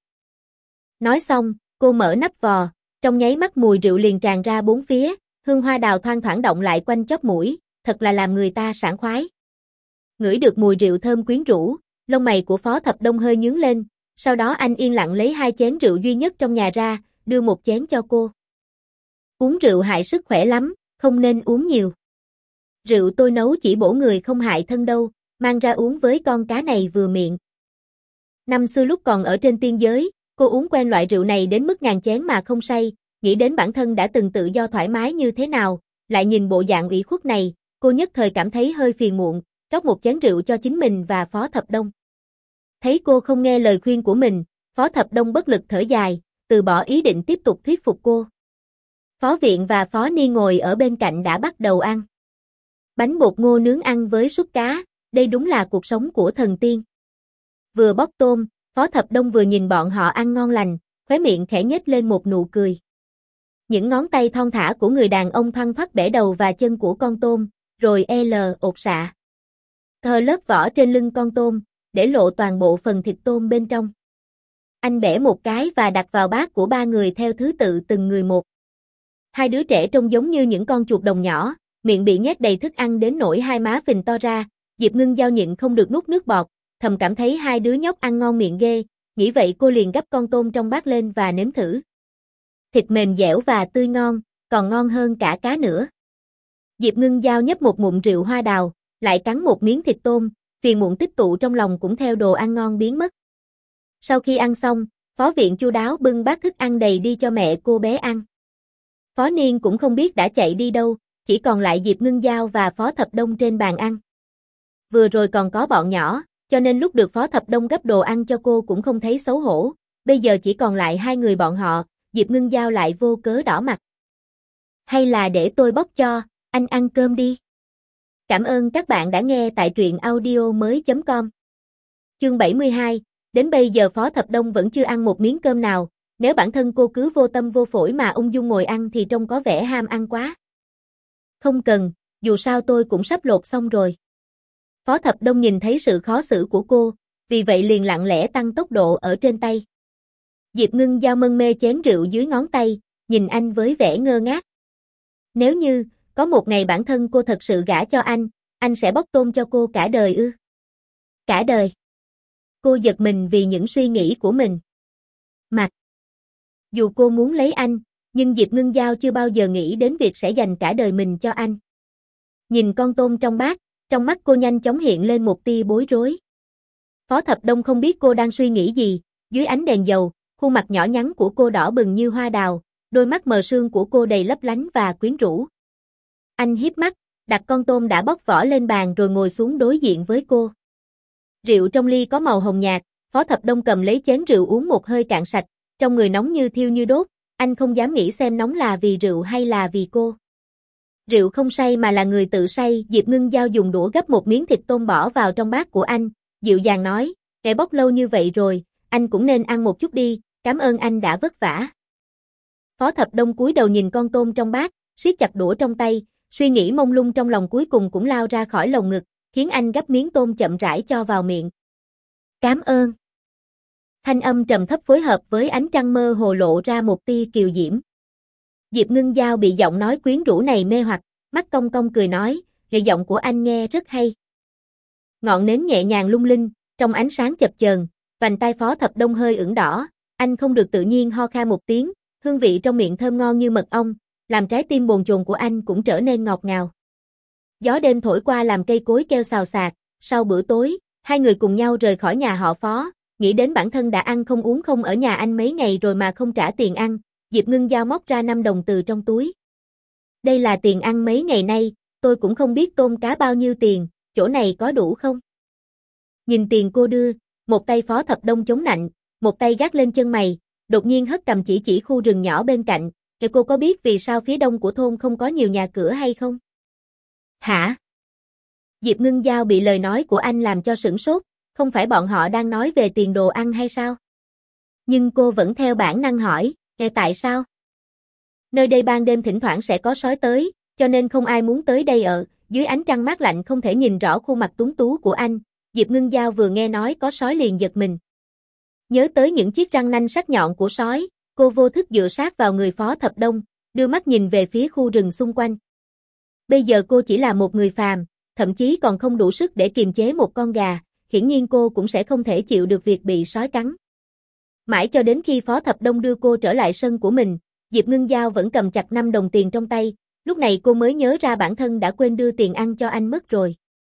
Nói xong, cô mở nắp vò, trong nháy mắt mùi rượu liền tràn ra bốn phía, hương hoa đào thoang thoảng động lại quanh chóp mũi, thật là làm người ta sảng khoái. Ngửi được mùi rượu thơm quyến rũ, lông mày của Phó Thập Đông hơi nhướng lên, sau đó anh yên lặng lấy hai chén rượu duy nhất trong nhà ra, đưa một chén cho cô. "Uống rượu hại sức khỏe lắm, không nên uống nhiều. Rượu tôi nấu chỉ bổ người không hại thân đâu, mang ra uống với con cá này vừa miệng." Năm xưa lúc còn ở trên tiên giới, cô uống quen loại rượu này đến mức ngàn chén mà không say, nghĩ đến bản thân đã từng tự do thoải mái như thế nào, lại nhìn bộ dạng ủy khuất này, cô nhất thời cảm thấy hơi phiền muộn, rót một chén rượu cho chính mình và Phó Thập Đông. Thấy cô không nghe lời khuyên của mình, Phó Thập Đông bất lực thở dài, từ bỏ ý định tiếp tục thuyết phục cô. Phó Viện và Phó Ni ngồi ở bên cạnh đã bắt đầu ăn. Bánh bột ngô nướng ăn với súp cá, đây đúng là cuộc sống của thần tiên. Vừa bóc tôm, Phó Thập Đông vừa nhìn bọn họ ăn ngon lành, khóe miệng khẽ nhếch lên một nụ cười. Những ngón tay thon thả của người đàn ông thoăn thoắt bẻ đầu và chân của con tôm, rồi L ột xạ. Thờ lớp vỏ trên lưng con tôm, để lộ toàn bộ phần thịt tôm bên trong. Anh bẻ một cái và đặt vào bát của ba người theo thứ tự từng người một. Hai đứa trẻ trông giống như những con chuột đồng nhỏ, miệng bị nhét đầy thức ăn đến nỗi hai má phình to ra, Diệp Ngưng Giao nhịn không được nuốt nước bọt, thầm cảm thấy hai đứa nhóc ăn ngon miệng ghê, nghĩ vậy cô liền gắp con tôm trong bát lên và nếm thử. Thịt mềm dẻo và tươi ngon, còn ngon hơn cả cá nữa. Diệp Ngưng Giao nhấp một ngụm rượu hoa đào, lại cắn một miếng thịt tôm, phiền muộn tích tụ trong lòng cũng theo đồ ăn ngon biến mất. Sau khi ăn xong, Phó Viện chu đáo bưng bát thức ăn đầy đi cho mẹ cô bé ăn. Phó Niên cũng không biết đã chạy đi đâu, chỉ còn lại Diệp Ngưng Giao và Phó Thập Đông trên bàn ăn. Vừa rồi còn có bọn nhỏ, cho nên lúc được Phó Thập Đông gấp đồ ăn cho cô cũng không thấy xấu hổ, bây giờ chỉ còn lại hai người bọn họ, Diệp Ngưng Giao lại vô cớ đỏ mặt. Hay là để tôi bóc cho, anh ăn cơm đi. Cảm ơn các bạn đã nghe tại truyện audio mới.com. Chương bảy mươi hai, đến bây giờ Phó Thập Đông vẫn chưa ăn một miếng cơm nào, nếu bản thân cô cứ vô tâm vô phổi mà ung dung ngồi ăn thì trông có vẻ ham ăn quá. Không cần, dù sao tôi cũng sắp lột xong rồi. Phó Thập Đông nhìn thấy sự khó xử của cô, vì vậy liền lặng lẽ tăng tốc độ ở trên tay. Diệp Ngưng Giao mân mê chén rượu dưới ngón tay, nhìn anh với vẻ ngơ ngác. Nếu như, có một ngày bản thân cô thật sự gả cho anh, anh sẽ bóc tôm cho cô cả đời ư? Cả đời. Cô giật mình vì những suy nghĩ của mình. Mặc dù cô muốn lấy anh, nhưng Diệp Ngưng Giao chưa bao giờ nghĩ đến việc sẽ dành cả đời mình cho anh. Nhìn con tôm trong bát, trong mắt cô nhanh chóng hiện lên một tia bối rối. Phó Thập Đông không biết cô đang suy nghĩ gì, dưới ánh đèn dầu, khuôn mặt nhỏ nhắn của cô đỏ bừng như hoa đào, đôi mắt mờ sương của cô đầy lấp lánh và quyến rũ. Anh híp mắt, đặt con tôm đã bóc vỏ lên bàn rồi ngồi xuống đối diện với cô. Rượu trong ly có màu hồng nhạt, Phó Thập Đông cầm lấy chén rượu uống một hơi cạn sạch, trong người nóng như thiêu như đốt, anh không dám nghĩ xem nóng là vì rượu hay là vì cô. Rượu không say mà là người tự say, Diệp Ngưng Giao dùng đũa gấp một miếng thịt tôm bỏ vào trong bát của anh, dịu dàng nói, "Kẻ bóc lâu như vậy rồi, anh cũng nên ăn một chút đi, cảm ơn anh đã vất vả." Phó Thập Đông cúi đầu nhìn con tôm trong bát, siết chặt đũa trong tay, suy nghĩ mông lung trong lòng cuối cùng cũng lao ra khỏi lồng ngực, khiến anh gắp miếng tôm chậm rãi cho vào miệng. "Cảm ơn." Thanh âm trầm thấp phối hợp với ánh trăng mơ hồ lộ ra một tia kiều diễm. Diệp Ngưng Giao bị giọng nói quyến rũ này mê hoặc, mắt cong cong cười nói, "Lời giọng của anh nghe rất hay." Ngọn nến nhẹ nhàng lung linh, trong ánh sáng chập chờn, vành tai Phó Thập Đông hơi ửng đỏ, anh không được tự nhiên ho khan một tiếng, hương vị trong miệng thơm ngon như mật ong, làm trái tim bồn chồn của anh cũng trở nên ngọt ngào. Gió đêm thổi qua làm cây cối kêu xào xạc, sau bữa tối, hai người cùng nhau rời khỏi nhà họ Phó, nghĩ đến bản thân đã ăn không uống không ở nhà anh mấy ngày rồi mà không trả tiền ăn, Diệp Ngưng Giao móc ra năm đồng từ trong túi. "Đây là tiền ăn mấy ngày nay, tôi cũng không biết tôm cá bao nhiêu tiền, chỗ này có đủ không?" Nhìn tiền cô đưa, một tay Phó Thập Đông chống nạnh, một tay gác lên chân mày, đột nhiên hất cầm chỉ chỉ khu rừng nhỏ bên cạnh, "Kìa cô có biết vì sao phía đông của thôn không có nhiều nhà cửa hay không?" "Hả?" Diệp Ngưng Giao bị lời nói của anh làm cho sửng sốt, không phải bọn họ đang nói về tiền đồ ăn hay sao? Nhưng cô vẫn theo bản năng hỏi, "Kìa tại sao?" "Nơi đây ban đêm thỉnh thoảng sẽ có sói tới, cho nên không ai muốn tới đây ở." Dưới ánh trăng mát lạnh không thể nhìn rõ khuôn mặt tuấn tú của anh, Diệp Ngưng Giao vừa nghe nói có sói liền giật mình. Nhớ tới những chiếc răng nanh sắc nhọn của sói, cô vô thức dựa sát vào người Phó Thập Đông, đưa mắt nhìn về phía khu rừng xung quanh. Bây giờ cô chỉ là một người phàm, thậm chí còn không đủ sức để kiềm chế một con gà, hiển nhiên cô cũng sẽ không thể chịu được việc bị sói cắn. Mãi cho đến khi Phó Thập Đông đưa cô trở lại sân của mình, Diệp Ngưng Giao vẫn cầm chặt năm đồng tiền trong tay, lúc này cô mới nhớ ra bản thân đã quên đưa tiền ăn cho anh mất rồi.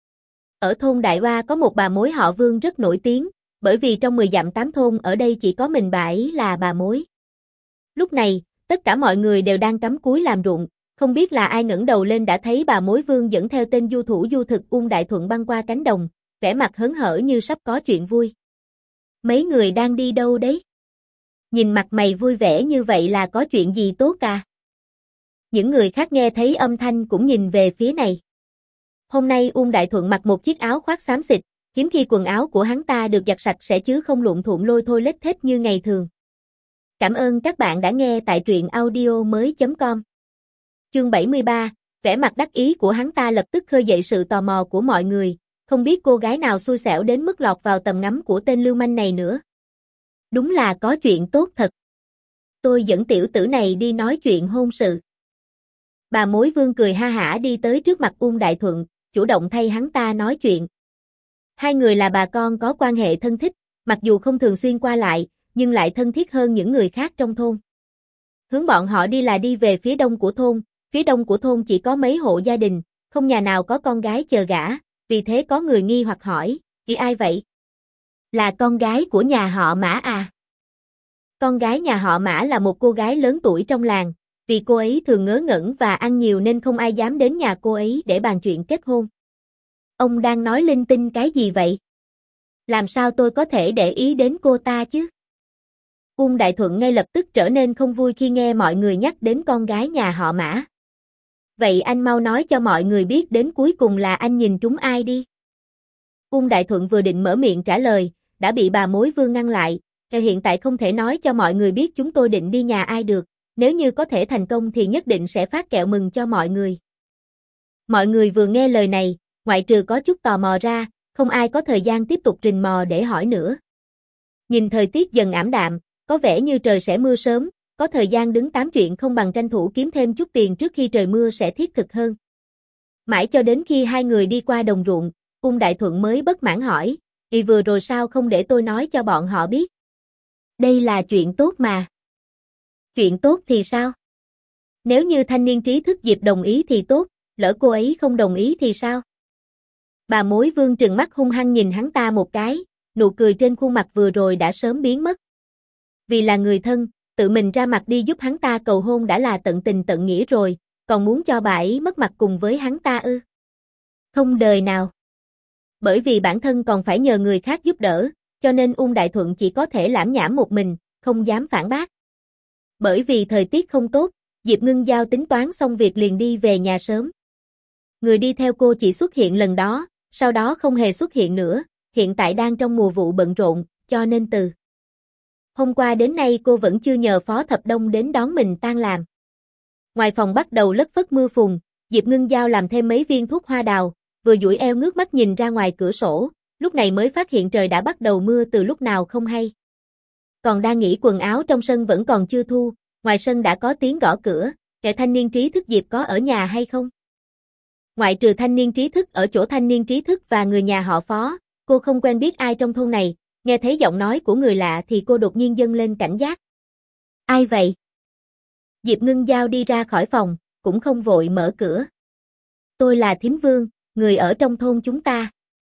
Ở thôn Đại Oa có một bà mối họ Vương rất nổi tiếng, bởi vì trong mười dặm tám thôn ở đây chỉ có mình bà ấy là bà mối. Lúc này, tất cả mọi người đều đang cắm cúi làm ruộng, không biết là ai ngẩng đầu lên đã thấy bà mối Vương dẫn theo tên du thủ du thực Uông Đại Thuận băng qua cánh đồng, vẻ mặt hớn hở như sắp có chuyện vui. "Mấy người đang đi đâu đấy? Nhìn mặt mày vui vẻ như vậy là có chuyện gì tốt à?" Những người khác nghe thấy âm thanh cũng nhìn về phía này. Hôm nay Uông Đại Thuận mặc một chiếc áo khoác xám xịt, hiếm khi quần áo của hắn ta được giặt sạch sẽ chứ không lụn thuộn lôi thôi lết thết như ngày thường. Cảm ơn các bạn đã nghe tại truyện audio mới.com. Chương bảy mươi ba, vẻ mặt đắc ý của hắn ta lập tức khơi dậy sự tò mò của mọi người, không biết cô gái nào xui xẻo đến mức lọt vào tầm ngắm của tên lưu manh này nữa. Đúng là có chuyện tốt thật. Tôi dẫn tiểu tử này đi nói chuyện hôn sự. Bà mối Vương cười ha hả đi tới trước mặt Uông Đại Thuận, chủ động thay hắn ta nói chuyện. Hai người là bà con có quan hệ thân thích, mặc dù không thường xuyên qua lại, nhưng lại thân thiết hơn những người khác trong thôn. Hướng bọn họ đi là đi về phía đông của thôn, Phía đông của thôn chỉ có mấy hộ gia đình, không nhà nào có con gái chờ gả, vì thế có người nghi hoặc hỏi, "Ý ai vậy?" "Là con gái của nhà họ Mã à?" Con gái nhà họ Mã là một cô gái lớn tuổi trong làng, vì cô ấy thường ngớ ngẩn và ăn nhiều nên không ai dám đến nhà cô ấy để bàn chuyện kết hôn. Ông đang nói linh tinh cái gì vậy? Làm sao tôi có thể để ý đến cô ta chứ? Uông Đại Thuận ngay lập tức trở nên không vui khi nghe mọi người nhắc đến con gái nhà họ Mã. Vậy anh mau nói cho mọi người biết đến cuối cùng là anh nhìn trúng ai đi. Uông Đại Thuận vừa định mở miệng trả lời, đã bị bà mối Vương ngăn lại, hiện tại không thể nói cho mọi người biết chúng tôi định đi nhà ai được, nếu như có thể thành công thì nhất định sẽ phát kẹo mừng cho mọi người. Mọi người vừa nghe lời này, ngoại trừ có chút tò mò ra, không ai có thời gian tiếp tục rình mò để hỏi nữa. Nhìn thời tiết dần ảm đạm, có vẻ như trời sẽ mưa sớm, có thời gian đứng tám chuyện không bằng tranh thủ kiếm thêm chút tiền trước khi trời mưa sẽ thiết thực hơn. Mãi cho đến khi hai người đi qua đồng ruộng, Uông Đại Thuận mới bất mãn hỏi, "Ý vừa rồi sao không để tôi nói cho bọn họ biết? Đây là chuyện tốt mà." "Chuyện tốt thì sao? Nếu như thanh niên trí thức Diệp đồng ý thì tốt, lỡ cô ấy không đồng ý thì sao?" Bà mối Vương trừng mắt hung hăng nhìn hắn ta một cái, nụ cười trên khuôn mặt vừa rồi đã sớm biến mất. Vì là người thân, tự mình ra mặt đi giúp hắn ta cầu hôn đã là tận tình tận nghĩa rồi, còn muốn cho bà ấy mất mặt cùng với hắn ta ư? Không đời nào. Bởi vì bản thân còn phải nhờ người khác giúp đỡ, cho nên Uông Đại Thuận chỉ có thể lảm nhảm một mình, không dám phản bác. Bởi vì thời tiết không tốt, Diệp Ngưng Giao tính toán xong việc liền đi về nhà sớm. Người đi theo cô chỉ xuất hiện lần đó, sau đó không hề xuất hiện nữa, hiện tại đang trong mùa vụ bận rộn, cho nên từ hôm qua đến nay cô vẫn chưa nhờ Phó Thập Đông đến đón mình tan làm. Ngoài phòng bắt đầu lất phất mưa phùn, Diệp Ngưng Giao làm thêm mấy viên thuốc hoa đào, vừa duỗi eo ngước mắt nhìn ra ngoài cửa sổ, lúc này mới phát hiện trời đã bắt đầu mưa từ lúc nào không hay. Còn đang nghĩ quần áo trong sân vẫn còn chưa thu, ngoài sân đã có tiếng gõ cửa, kẻ thanh niên trí thức Diệp có ở nhà hay không? Ngoại trừ thanh niên trí thức ở chỗ thanh niên trí thức và người nhà họ Phó, cô không quen biết ai trong thôn này, nghe thấy giọng nói của người lạ thì cô đột nhiên dâng lên cảnh giác. Ai vậy? Diệp Ngưng Giao đi ra khỏi phòng, cũng không vội mở cửa. Tôi là Thím Vương, người ở trong thôn chúng ta.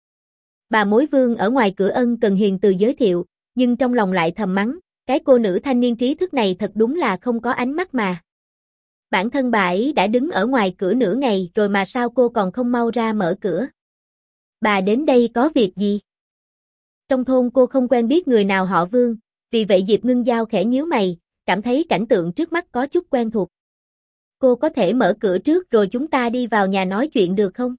Bà mối Vương ở ngoài cửa ân cần hiền từ giới thiệu, nhưng trong lòng lại thầm mắng, cái cô nữ thanh niên trí thức này thật đúng là không có ánh mắt mà. Bản thân bà ấy đã đứng ở ngoài cửa nửa ngày rồi mà sao cô còn không mau ra mở cửa. Bà đến đây có việc gì? Trong thôn cô không quen biết người nào họ Vương, vì vậy Diệp Ngưng Giao khẽ nhíu mày, cảm thấy cảnh tượng trước mắt có chút quen thuộc. Cô có thể mở cửa trước rồi chúng ta đi vào nhà nói chuyện được không?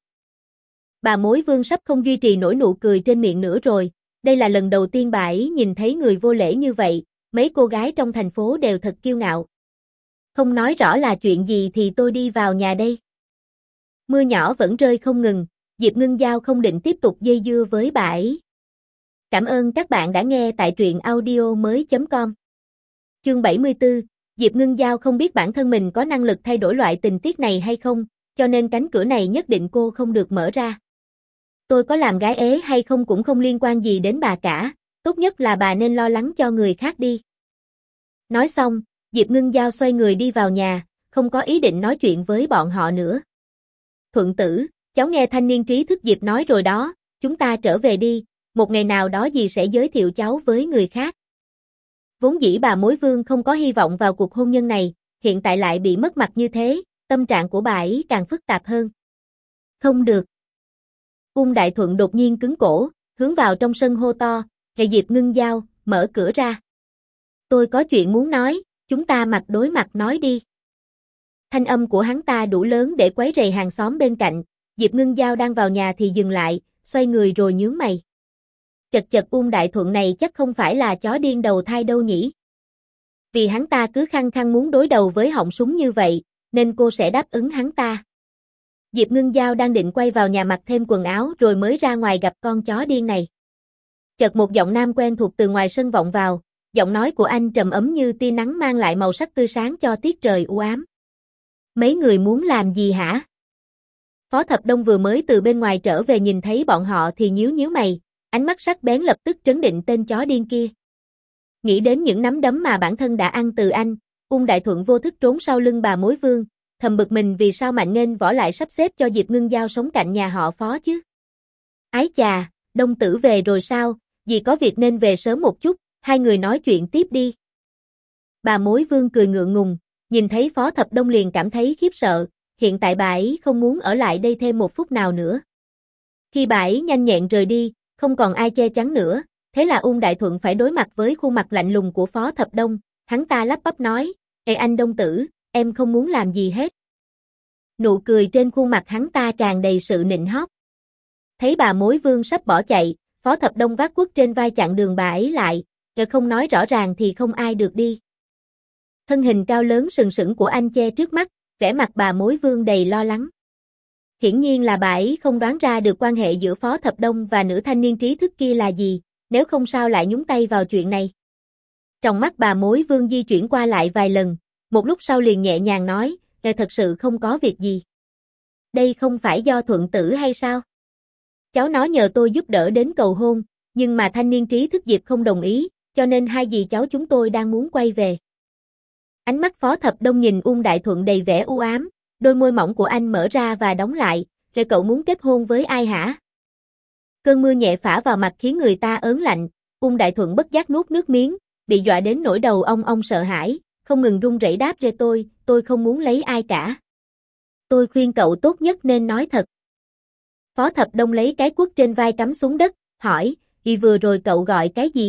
Bà mối Vương sắp không duy trì nổi nụ cười trên miệng nữa rồi, đây là lần đầu tiên bà ấy nhìn thấy người vô lễ như vậy, mấy cô gái trong thành phố đều thật kiêu ngạo. Không nói rõ là chuyện gì thì tôi đi vào nhà đây. Mưa nhỏ vẫn rơi không ngừng, Diệp Ngưng Giao không định tiếp tục dây dưa với bà ấy. Cảm ơn các bạn đã nghe tại truyện audio mới chấm com. Chương bảy mươi tư, Diệp Ngưng Giao không biết bản thân mình có năng lực thay đổi loại tình tiết này hay không, cho nên cánh cửa này nhất định cô không được mở ra. Tôi có làm gái ế hay không cũng không liên quan gì đến bà cả, tốt nhất là bà nên lo lắng cho người khác đi. Nói xong, Diệp Ngưng Giao xoay người đi vào nhà, không có ý định nói chuyện với bọn họ nữa. Thuận tử, cháu nghe thanh niên trí thức Diệp nói rồi đó, chúng ta trở về đi, một ngày nào đó dì sẽ giới thiệu cháu với người khác. Vốn dĩ bà mối Vương không có hy vọng vào cuộc hôn nhân này, hiện tại lại bị mất mặt như thế, tâm trạng của bà ấy càng phức tạp hơn. Không được. Uông Đại Thuận đột nhiên cứng cổ, hướng vào trong sân hô to, "Hệ Diệp Ngưng Giao, mở cửa ra. Tôi có chuyện muốn nói, chúng ta mặt đối mặt nói đi." Thanh âm của hắn ta đủ lớn để quấy rầy hàng xóm bên cạnh, Diệp Ngưng Giao đang vào nhà thì dừng lại, xoay người rồi nhướng mày. Chật chật Uông Đại Thuận này chắc không phải là chó điên đầu thai đâu nhỉ. Vì hắn ta cứ khăng khăng muốn đối đầu với họng súng như vậy, nên cô sẽ đáp ứng hắn ta. Diệp Ngưng Giao đang định quay vào nhà mặc thêm quần áo rồi mới ra ngoài gặp con chó điên này. Chợt một giọng nam quen thuộc từ ngoài sân vọng vào, giọng nói của anh trầm ấm như tia nắng mang lại màu sắc tươi sáng cho tiết trời u ám. Mấy người muốn làm gì hả? Phó Thập Đông vừa mới từ bên ngoài trở về nhìn thấy bọn họ thì nhíu nhíu mày, ánh mắt sắc bén lập tức trấn định tên chó điên kia. Nghĩ đến những nắm đấm mà bản thân đã ăn từ anh, Uông Đại Thuận vô thức trốn sau lưng bà mối Vương, thầm bực mình vì sao Mạnh Nghênh Võ lại sắp xếp cho Diệp Ngưng Giao sống cạnh nhà họ Phó chứ. Ái chà, Đông Tử về rồi sao, dì có việc nên về sớm một chút, hai người nói chuyện tiếp đi. Bà Mối Vương cười ngượng ngùng, nhìn thấy Phó Thập Đông liền cảm thấy khiếp sợ, hiện tại bà ấy không muốn ở lại đây thêm một phút nào nữa. Khi bà ấy nhanh nhẹn rời đi, không còn ai che chắn nữa, thế là Ung Đại Thuận phải đối mặt với khuôn mặt lạnh lùng của Phó Thập Đông, hắn ta lắp bắp nói, "Ê anh Đông Tử, em không muốn làm gì hết." Nụ cười trên khuôn mặt hắn ta tràn đầy sự nịnh hót. Thấy bà Mối Vương sắp bỏ chạy, Phó Thập Đông vác quất trên vai chặn đường bà ấy lại, nếu không nói rõ ràng thì không ai được đi. Thân hình cao lớn sừng sững của anh che trước mắt, vẻ mặt bà Mối Vương đầy lo lắng. Hiển nhiên là bà ấy không đoán ra được quan hệ giữa Phó Thập Đông và nữ thanh niên trí thức kia là gì, nếu không sao lại nhúng tay vào chuyện này. Trong mắt bà Mối Vương di chuyển qua lại vài lần, một lúc sau liền nhẹ nhàng nói, "Ngài thật sự không có việc gì. Đây không phải do Thuận Tử hay sao? Cháu nó nhờ tôi giúp đỡ đến cầu hôn, nhưng mà thanh niên trí thức Diệp không đồng ý, cho nên hai dì cháu chúng tôi đang muốn quay về." Ánh mắt Phó Thập Đông nhìn Ung Đại Thuận đầy vẻ u ám, đôi môi mỏng của anh mở ra và đóng lại, "Rồi cậu muốn kết hôn với ai hả?" Cơn mưa nhẹ phả vào mặt khiến người ta ớn lạnh, Ung Đại Thuận bất giác nuốt nước miếng, bị dọa đến nỗi đầu ong ong sợ hãi, không ngừng run rẩy đáp, "Rê tôi, tôi không muốn lấy ai cả. Tôi khuyên cậu tốt nhất nên nói thật." Phó Thập Đông lấy cái quất trên vai cắm xuống đất, hỏi, "Vì vừa rồi cậu gọi cái gì?"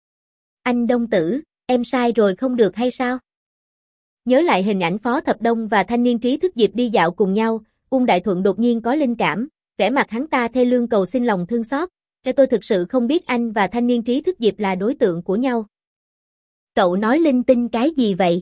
"Anh Đông Tử, em sai rồi không được hay sao?" Nhớ lại hình ảnh Phó Thập Đông và thanh niên trí thức Diệp đi dạo cùng nhau, Ung Đại Thuận đột nhiên có linh cảm, vẻ mặt hắn ta thê lương cầu xin lòng thương xót, "Để tôi thực sự không biết anh và thanh niên trí thức Diệp là đối tượng của nhau." "Cậu nói linh tinh cái gì vậy?"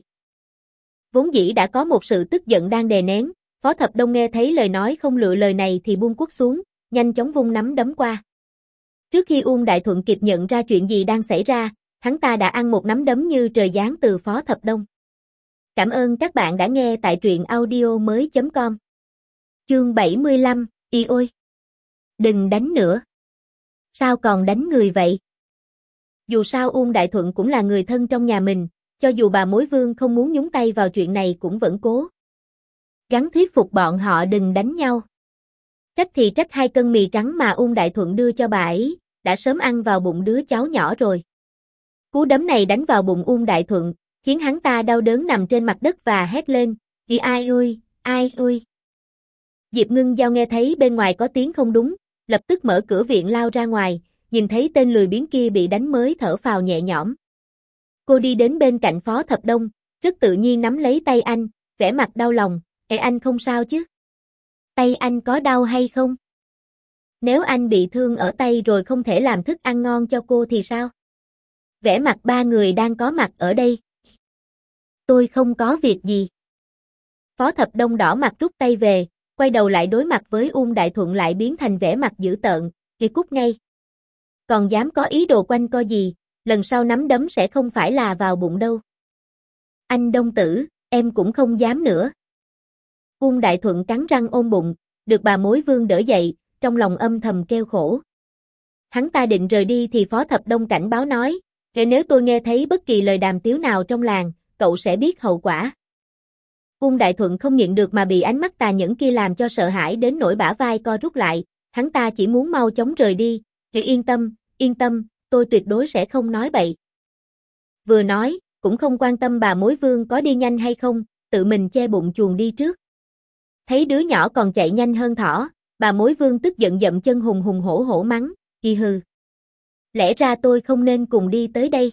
Vốn dĩ đã có một sự tức giận đang đè nén, Phó Thập Đông nghe thấy lời nói không lựa lời này thì buông quất xuống, nhanh chóng vung nắm đấm qua. Trước khi Ung Đại Thuận kịp nhận ra chuyện gì đang xảy ra, hắn ta đã ăn một nắm đấm như trời giáng từ Phó Thập Đông. Cảm ơn các bạn đã nghe tại truyện audio mới chấm com. Chương bảy mươi lăm, Y ôi! Đừng đánh nữa. Sao còn đánh người vậy? Dù sao Ung Đại Thuận cũng là người thân trong nhà mình, cho dù bà Mối Vương không muốn nhúng tay vào chuyện này cũng vẫn cố gắng thuyết phục bọn họ đừng đánh nhau. Trách thì trách hai cân mì trắng mà Ung Đại Thuận đưa cho bà ấy, đã sớm ăn vào bụng đứa cháu nhỏ rồi. Cú đấm này đánh vào bụng Ung Đại Thuận, khiến hắn ta đau đớn nằm trên mặt đất và hét lên, "Kìa ai ơi, ai ơi!" Diệp Ngưng Giao nghe thấy bên ngoài có tiếng không đúng, lập tức mở cửa viện lao ra ngoài, nhìn thấy tên lười biếng kia bị đánh mới thở phào nhẹ nhõm. Cô đi đến bên cạnh Phó Thập Đông, rất tự nhiên nắm lấy tay anh, vẻ mặt đau lòng, "Ê anh không sao chứ? Tay anh có đau hay không? Nếu anh bị thương ở tay rồi không thể làm thức ăn ngon cho cô thì sao?" Vẻ mặt ba người đang có mặt ở đây. "Tôi không có việc gì." Phó Thập Đông đỏ mặt rút tay về, quay đầu lại đối mặt với Ung Đại Thuận lại biến thành vẻ mặt dữ tợn, "Kìa cút ngay. Còn dám có ý đồ quanh co gì, lần sau nắm đấm sẽ không phải là vào bụng đâu." "Anh Đông Tử, em cũng không dám nữa." Ung Đại Thuận cắn răng ôm bụng, được bà Mối Vương đỡ dậy, trong lòng âm thầm kêu khổ. Hắn ta định rời đi thì Phó Thập Đông cảnh báo nói, "Nếu tôi nghe thấy bất kỳ lời đàm tiếu nào trong làng, cậu sẽ biết hậu quả." Ung Đại Thuận không nhịn được mà bị ánh mắt tà nhẫn kia làm cho sợ hãi đến nỗi bả vai co rút lại, hắn ta chỉ muốn mau chóng rời đi, "Thì yên tâm, yên tâm, tôi tuyệt đối sẽ không nói bậy." Vừa nói, cũng không quan tâm bà Mối Vương có đi nhanh hay không, tự mình che bụng chuồn đi trước. Thấy đứa nhỏ còn chạy nhanh hơn thỏ, bà Mối Vương tức giận dậm chân hùng hùng hổ hổ mắng, "Y hừ. Lẽ ra tôi không nên cùng đi tới đây."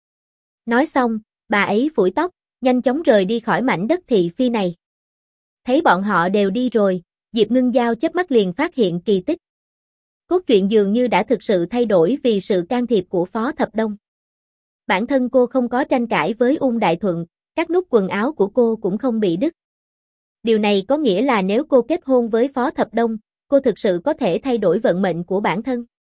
Nói xong, bà ấy phủi tóc, nhanh chóng rời đi khỏi mảnh đất thị phi này. Thấy bọn họ đều đi rồi, Diệp Ngưng Giao chớp mắt liền phát hiện kỳ tích. Cốt truyện dường như đã thực sự thay đổi vì sự can thiệp của Phó Thập Đông. Bản thân cô không có tranh cãi với Ung Đại Thuận, các nút quần áo của cô cũng không bị đứt. Điều này có nghĩa là nếu cô kết hôn với Phó Thập Đông, cô thực sự có thể thay đổi vận mệnh của bản thân.